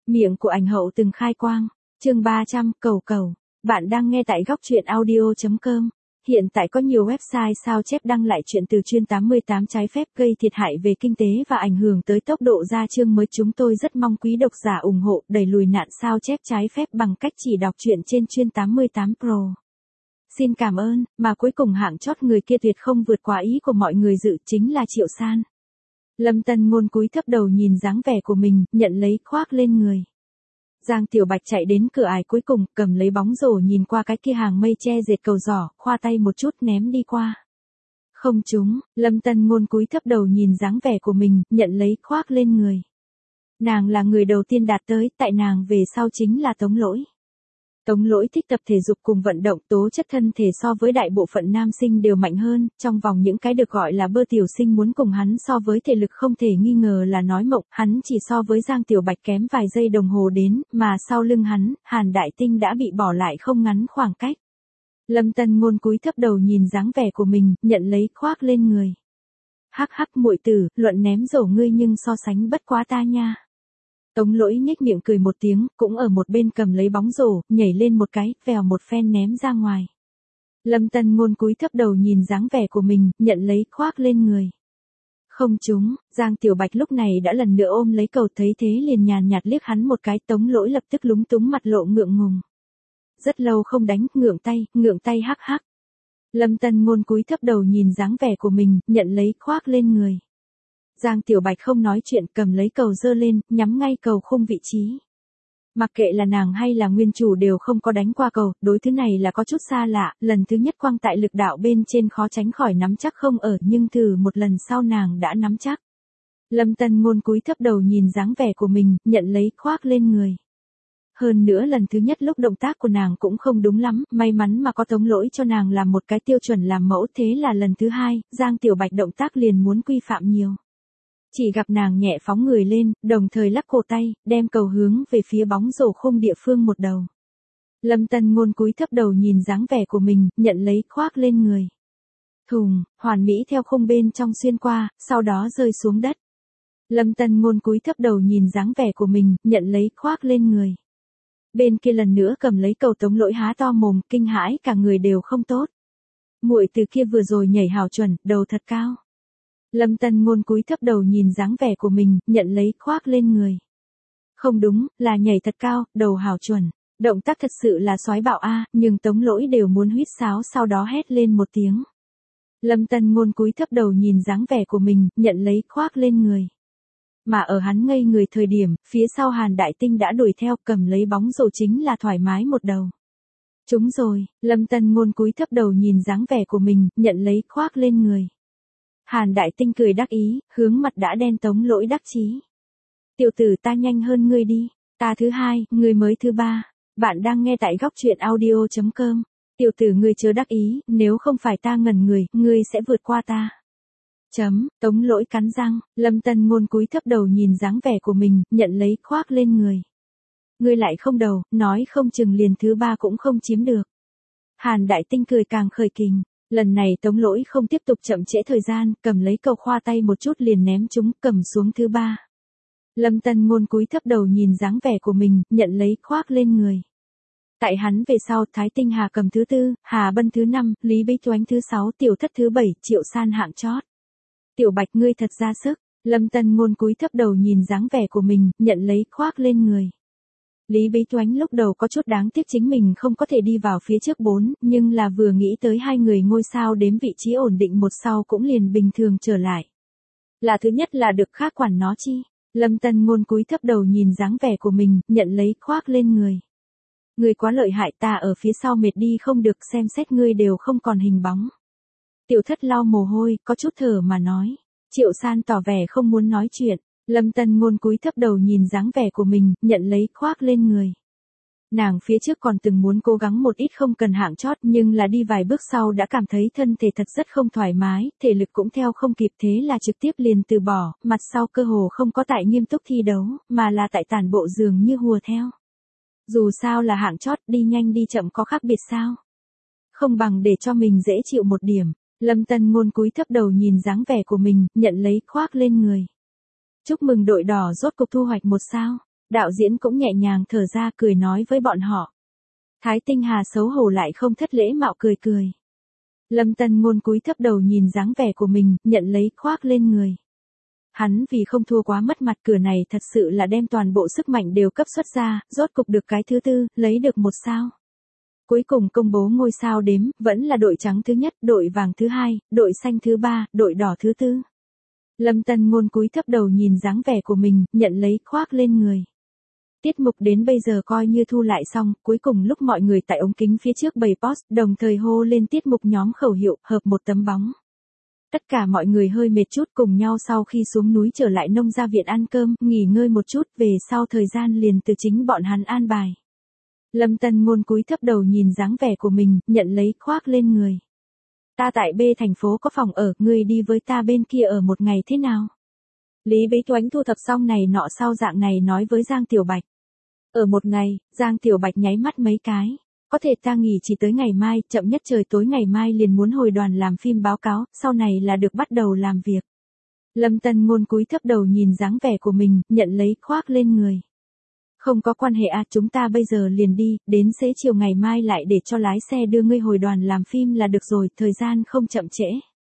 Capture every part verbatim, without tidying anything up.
Miệng của ảnh hậu từng khai quang. Chương ba trăm, cầu cầu. Bạn đang nghe tại góc truyện audio chấm com. Hiện tại có nhiều website sao chép đăng lại chuyện từ chuyên tám mươi tám trái phép gây thiệt hại về kinh tế và ảnh hưởng tới tốc độ ra chương mới. Chúng tôi rất mong quý độc giả ủng hộ đẩy lùi nạn sao chép trái phép bằng cách chỉ đọc truyện trên chuyên tám mươi tám Pro. Xin cảm ơn, mà cuối cùng hạng chót người kia tuyệt không vượt quá ý của mọi người dự chính là Triệu San. Lâm Tân Ngôn cúi thấp đầu nhìn dáng vẻ của mình, nhận lấy khoác lên người. Giang Tiểu Bạch chạy đến cửa ải cuối cùng, cầm lấy bóng rổ nhìn qua cái kia hàng mây che dệt cầu giỏ, khoa tay một chút ném đi qua. Không trúng, Lâm Tân Ngôn cúi thấp đầu nhìn dáng vẻ của mình, nhận lấy khoác lên người. Nàng là người đầu tiên đạt tới, tại nàng về sau chính là Tống Lỗi. Tống Lỗi thích tập thể dục cùng vận động, tố chất thân thể so với đại bộ phận nam sinh đều mạnh hơn, trong vòng những cái được gọi là bơ tiểu sinh muốn cùng hắn so với thể lực không thể nghi ngờ là nói mộng, hắn chỉ so với Giang Tiểu Bạch kém vài giây đồng hồ đến, mà sau lưng hắn, Hàn Đại Tinh đã bị bỏ lại không ngắn khoảng cách. Lâm Tân Ngôn cúi thấp đầu nhìn dáng vẻ của mình, nhận lấy khoác lên người. Hắc hắc muội tử, luận ném rổ ngươi nhưng so sánh bất quá ta nha. Tống Lỗi nhếch miệng cười một tiếng, cũng ở một bên cầm lấy bóng rổ, nhảy lên một cái, vèo một phen ném ra ngoài. Lâm Tân Ngôn cúi thấp đầu nhìn dáng vẻ của mình, nhận lấy khoác lên người. Không trúng, Giang Tiểu Bạch lúc này đã lần nữa ôm lấy cầu, thấy thế liền nhàn nhạt liếc hắn một cái. Tống Lỗi lập tức lúng túng mặt lộ ngượng ngùng. Rất lâu không đánh, ngượng tay, ngượng tay hắc hắc. Lâm Tân Ngôn cúi thấp đầu nhìn dáng vẻ của mình, nhận lấy khoác lên người. Giang Tiểu Bạch không nói chuyện, cầm lấy cầu giơ lên, nhắm ngay cầu khung vị trí. Mặc kệ là nàng hay là nguyên chủ đều không có đánh qua cầu, đối thứ này là có chút xa lạ, lần thứ nhất quăng tại lực đạo bên trên khó tránh khỏi nắm chắc không ở, nhưng thử một lần sau nàng đã nắm chắc. Lâm Tân Ngôn cúi thấp đầu nhìn dáng vẻ của mình, nhận lấy khoác lên người. Hơn nữa lần thứ nhất lúc động tác của nàng cũng không đúng lắm, may mắn mà có Tống Lỗi cho nàng làm một cái tiêu chuẩn làm mẫu, thế là lần thứ hai, Giang Tiểu Bạch động tác liền muốn quy phạm nhiều. Chỉ gặp nàng nhẹ phóng người lên, đồng thời lắc cổ tay, đem cầu hướng về phía bóng rổ khung địa phương một đầu. Lâm Tân Ngôn cúi thấp đầu nhìn dáng vẻ của mình, nhận lấy khoác lên người. Thùng, hoàn mỹ theo khung bên trong xuyên qua, sau đó rơi xuống đất. Lâm Tân Ngôn cúi thấp đầu nhìn dáng vẻ của mình, nhận lấy khoác lên người. Bên kia lần nữa cầm lấy cầu. Tống Lỗi há to mồm, kinh hãi cả người đều không tốt. Muội từ kia vừa rồi nhảy hào chuẩn, đầu thật cao. Lâm Tân Ngôn cúi thấp đầu nhìn dáng vẻ của mình, nhận lấy khoác lên người. Không đúng, là nhảy thật cao, đầu hào chuẩn. Động tác thật sự là soái bạo a, nhưng Tống Lỗi đều muốn huýt sáo sau đó hét lên một tiếng. Lâm Tân Ngôn cúi thấp đầu nhìn dáng vẻ của mình, nhận lấy khoác lên người. Mà ở hắn ngây người thời điểm, phía sau Hàn Đại Tinh đã đuổi theo, cầm lấy bóng rổ chính là thoải mái một đầu. Trúng rồi, Lâm Tân Ngôn cúi thấp đầu nhìn dáng vẻ của mình, nhận lấy khoác lên người. Hàn Đại Tinh cười đắc ý, hướng mặt đã đen Tống Lỗi đắc chí. Tiểu tử ta nhanh hơn ngươi đi, ta thứ hai, ngươi mới thứ ba. Bạn đang nghe tại góc truyện audio chấm com. Tiểu tử ngươi chớ đắc ý, nếu không phải ta ngẩn người, ngươi sẽ vượt qua ta. Chấm, Tống Lỗi cắn răng, Lâm Tân Ngôn cúi thấp đầu nhìn dáng vẻ của mình, nhận lấy khoác lên người. Ngươi lại không đầu, nói không chừng liền thứ ba cũng không chiếm được. Hàn Đại Tinh cười càng khởi kình. Lần này Tống Lỗi không tiếp tục chậm trễ thời gian, cầm lấy cầu khoa tay một chút liền ném chúng, cầm xuống thứ ba. Lâm Tân Ngôn cúi thấp đầu nhìn dáng vẻ của mình, nhận lấy khoác lên người. Tại hắn về sau, Thái Tinh Hà cầm thứ tư, Hà Bân thứ năm, Lý Bích Toánh thứ sáu, Tiểu Thất thứ bảy, Triệu San hạng chót. Tiểu Bạch ngươi thật ra sức. Lâm Tân Ngôn cúi thấp đầu nhìn dáng vẻ của mình, nhận lấy khoác lên người. Lý Bích Toánh lúc đầu có chút đáng tiếc chính mình không có thể đi vào phía trước bốn, nhưng là vừa nghĩ tới hai người ngôi sao đếm vị trí ổn định một sau cũng liền bình thường trở lại. Là thứ nhất là được khác quản nó chi. Lâm Tân Ngôn cúi thấp đầu nhìn dáng vẻ của mình, nhận lấy khoác lên người. Ngươi quá lợi hại, ta ở phía sau mệt đi không được, xem xét ngươi đều không còn hình bóng. Tiểu Thất lau mồ hôi, có chút thở mà nói. Triệu San tỏ vẻ không muốn nói chuyện. Lâm Tân Ngôn cúi thấp đầu nhìn dáng vẻ của mình, nhận lấy khoác lên người. Nàng phía trước còn từng muốn cố gắng một ít không cần hạng chót, nhưng là đi vài bước sau đã cảm thấy thân thể thật rất không thoải mái, thể lực cũng theo không kịp, thế là trực tiếp liền từ bỏ, mặt sau cơ hồ không có tại nghiêm túc thi đấu, mà là tại tản bộ dường như hùa theo. Dù sao là hạng chót, đi nhanh đi chậm có khác biệt sao? Không bằng để cho mình dễ chịu một điểm. Lâm Tân Ngôn cúi thấp đầu nhìn dáng vẻ của mình, nhận lấy khoác lên người. Chúc mừng đội đỏ rốt cục thu hoạch một sao. Đạo diễn cũng nhẹ nhàng thở ra cười nói với bọn họ. Thái Tinh Hà xấu hổ lại không thất lễ mạo cười cười. Lâm Tân Ngôn cúi thấp đầu nhìn dáng vẻ của mình, nhận lấy khoác lên người. Hắn vì không thua quá mất mặt, cửa này thật sự là đem toàn bộ sức mạnh đều cấp xuất ra, rốt cục được cái thứ tư, lấy được một sao. Cuối cùng công bố ngôi sao đếm, vẫn là đội trắng thứ nhất, đội vàng thứ hai, đội xanh thứ ba, đội đỏ thứ tư. Lâm Tân Ngôn cúi thấp đầu nhìn dáng vẻ của mình, nhận lấy khoác lên người. Tiết mục đến bây giờ coi như thu lại xong, cuối cùng lúc mọi người tại ống kính phía trước bày post, đồng thời hô lên tiết mục nhóm khẩu hiệu, hợp một tấm bóng. Tất cả mọi người hơi mệt chút cùng nhau sau khi xuống núi trở lại nông gia viện ăn cơm, nghỉ ngơi một chút, về sau thời gian liền từ chính bọn hắn an bài. Lâm Tân Ngôn cúi thấp đầu nhìn dáng vẻ của mình, nhận lấy khoác lên người. Ta tại B thành phố có phòng ở, ngươi đi với ta bên kia ở một ngày thế nào? Lý Bế Toánh thu thập xong này nọ sau dạng này nói với Giang Tiểu Bạch. Ở một ngày, Giang Tiểu Bạch nháy mắt mấy cái. Có thể ta nghỉ chỉ tới ngày mai, chậm nhất trời tối ngày mai liền muốn hồi đoàn làm phim báo cáo, sau này là được bắt đầu làm việc. Lâm Tân Ngôn cúi thấp đầu nhìn dáng vẻ của mình, nhận lấy khoác lên người. Không có quan hệ à, chúng ta bây giờ liền đi, đến xế chiều ngày mai lại để cho lái xe đưa ngươi hồi đoàn làm phim là được rồi, thời gian không chậm trễ.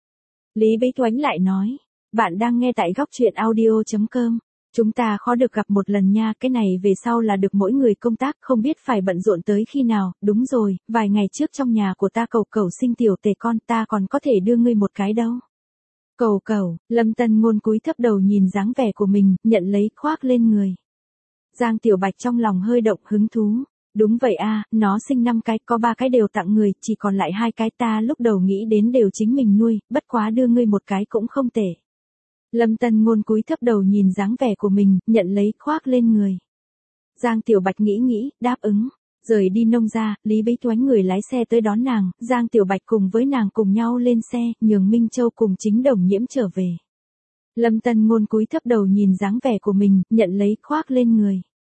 Lý Bế Toánh lại nói, bạn đang nghe tại góc truyện audio chấm com. Chúng ta khó được gặp một lần nha, cái này về sau là được mỗi người công tác, không biết phải bận rộn tới khi nào, đúng rồi, vài ngày trước trong nhà của ta Cẩu Cẩu sinh tiểu tề con, ta còn có thể đưa ngươi một cái đâu. Cẩu Cẩu, Lâm Tân Ngôn cúi thấp đầu nhìn dáng vẻ của mình, nhận lấy khoác lên người. Giang Tiểu Bạch trong lòng hơi động hứng thú. Đúng vậy a, nó sinh năm cái, có ba cái đều tặng người, chỉ còn lại hai cái ta lúc đầu nghĩ đến đều chính mình nuôi, bất quá đưa ngươi một cái cũng không tệ. Lâm Tân Ngôn cúi thấp đầu nhìn dáng vẻ của mình, nhận lấy khoác lên người. Giang Tiểu Bạch nghĩ nghĩ, đáp ứng. Rời đi nông gia, Lý Bế Toánh người lái xe tới đón nàng, Giang Tiểu Bạch cùng với nàng cùng nhau lên xe, nhường Minh Châu cùng Chính Đồng Nhiễm trở về. Lâm Tân Ngôn cúi thấp đầu nhìn dáng vẻ của mình, nhận lấy khoác lên người.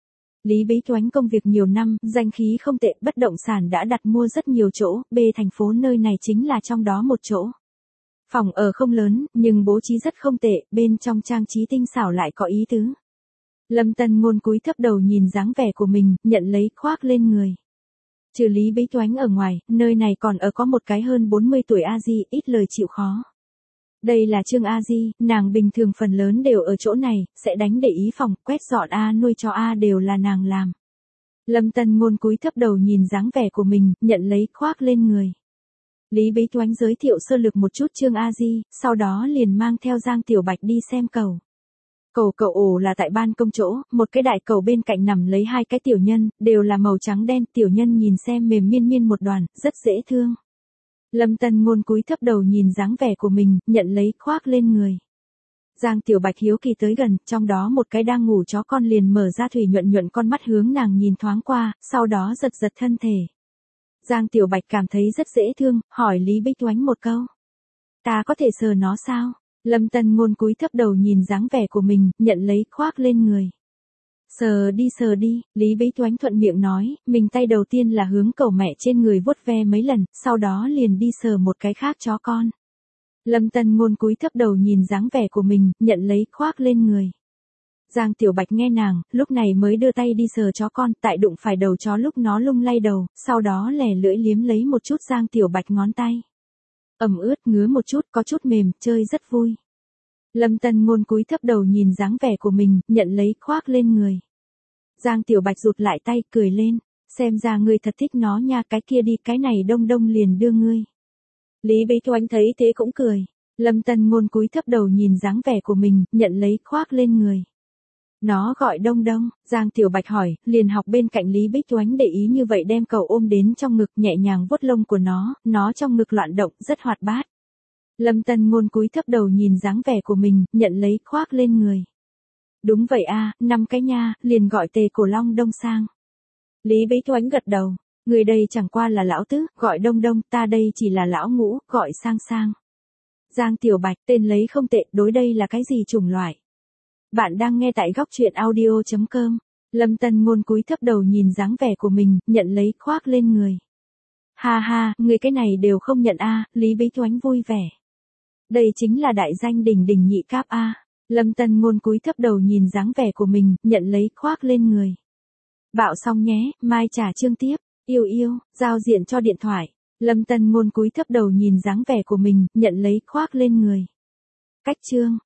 Lý Bế Toánh công việc nhiều năm, danh khí không tệ, bất động sản đã đặt mua rất nhiều chỗ, B thành phố nơi này chính là trong đó một chỗ. Phòng ở không lớn, nhưng bố trí rất không tệ, bên trong trang trí tinh xảo lại có ý tứ. Lâm Tân Ngôn cúi thấp đầu nhìn dáng vẻ của mình, nhận lấy khoác lên người. Trừ Lý Bế Toánh ở ngoài, nơi này còn ở có một cái hơn bốn mươi tuổi A Di, ít lời chịu khó. Đây là Trương A Di, nàng bình thường phần lớn đều ở chỗ này, sẽ đánh để ý phòng, quét dọn A nuôi cho A đều là nàng làm. Lâm Tân Ngôn cúi thấp đầu nhìn dáng vẻ của mình, nhận lấy khoác lên người. Lý Bế Toánh giới thiệu sơ lược một chút Trương A Di, sau đó liền mang theo Giang Tiểu Bạch đi xem cầu. Cầu cậu ổ là tại ban công chỗ, một cái đại cầu bên cạnh nằm lấy hai cái tiểu nhân, đều là màu trắng đen, tiểu nhân nhìn xem mềm miên miên một đoàn, rất dễ thương. Lâm Tân Ngôn cúi thấp đầu nhìn dáng vẻ của mình, nhận lấy khoác lên người. Giang Tiểu Bạch hiếu kỳ tới gần, trong đó một cái đang ngủ chó con liền mở ra thủy nhuận nhuận con mắt hướng nàng nhìn thoáng qua, sau đó giật giật thân thể. Giang Tiểu Bạch cảm thấy rất dễ thương, hỏi Lý Bế Toánh một câu. Ta có thể sờ nó sao? Lâm Tân Ngôn cúi thấp đầu nhìn dáng vẻ của mình, nhận lấy khoác lên người. Sờ đi sờ đi, Lý Bế Toánh thuận miệng nói, mình tay đầu tiên là hướng cẩu mẹ trên người vuốt ve mấy lần, sau đó liền đi sờ một cái khác chó con. Lâm Tân Ngôn cúi thấp đầu nhìn dáng vẻ của mình, nhận lấy khoác lên người. Giang Tiểu Bạch nghe nàng, lúc này mới đưa tay đi sờ chó con, tại đụng phải đầu chó lúc nó lung lay đầu, sau đó lè lưỡi liếm lấy một chút Giang Tiểu Bạch ngón tay. Ẩm ướt ngứa một chút, có chút mềm, chơi rất vui. Lâm Tân Ngôn cúi thấp đầu nhìn dáng vẻ của mình, nhận lấy khoác lên người. Giang Tiểu Bạch rụt lại tay, cười lên, xem ra ngươi thật thích nó nha, cái kia đi, cái này Đông Đông liền đưa ngươi. Lý Bế Toánh thấy thế cũng cười. Lâm Tân Ngôn cúi thấp đầu nhìn dáng vẻ của mình, nhận lấy khoác lên người. Nó gọi Đông Đông, Giang Tiểu Bạch hỏi, liền học bên cạnh Lý Bế Toánh để ý như vậy đem cậu ôm đến trong ngực nhẹ nhàng vuốt lông của nó, nó trong ngực loạn động, rất hoạt bát. Lâm Tân Ngôn cúi thấp đầu nhìn dáng vẻ của mình, nhận lấy khoác lên người. Đúng vậy a, năm cái nha, liền gọi Tề Cổ Long Đông sang. Lý Bế Toánh gật đầu, người đây chẳng qua là lão tứ, gọi Đông Đông, ta đây chỉ là lão ngũ, gọi Sang Sang. Giang Tiểu Bạch, tên lấy không tệ, đối đây là cái gì chủng loại? Bạn đang nghe tại góc truyện audio chấm com. Lâm Tân Ngôn cúi thấp đầu nhìn dáng vẻ của mình, nhận lấy khoác lên người. Ha ha, người cái này đều không nhận a, Lý Bế Toánh vui vẻ. Đây chính là đại danh đỉnh đỉnh nhị cáp a. Lâm Tân Ngôn cúi thấp đầu nhìn dáng vẻ của mình, nhận lấy khoác lên người. Bạo xong nhé, mai trả chương tiếp. Yêu yêu, giao diện cho điện thoại. Lâm Tân Ngôn cúi thấp đầu nhìn dáng vẻ của mình, nhận lấy khoác lên người. Cách chương.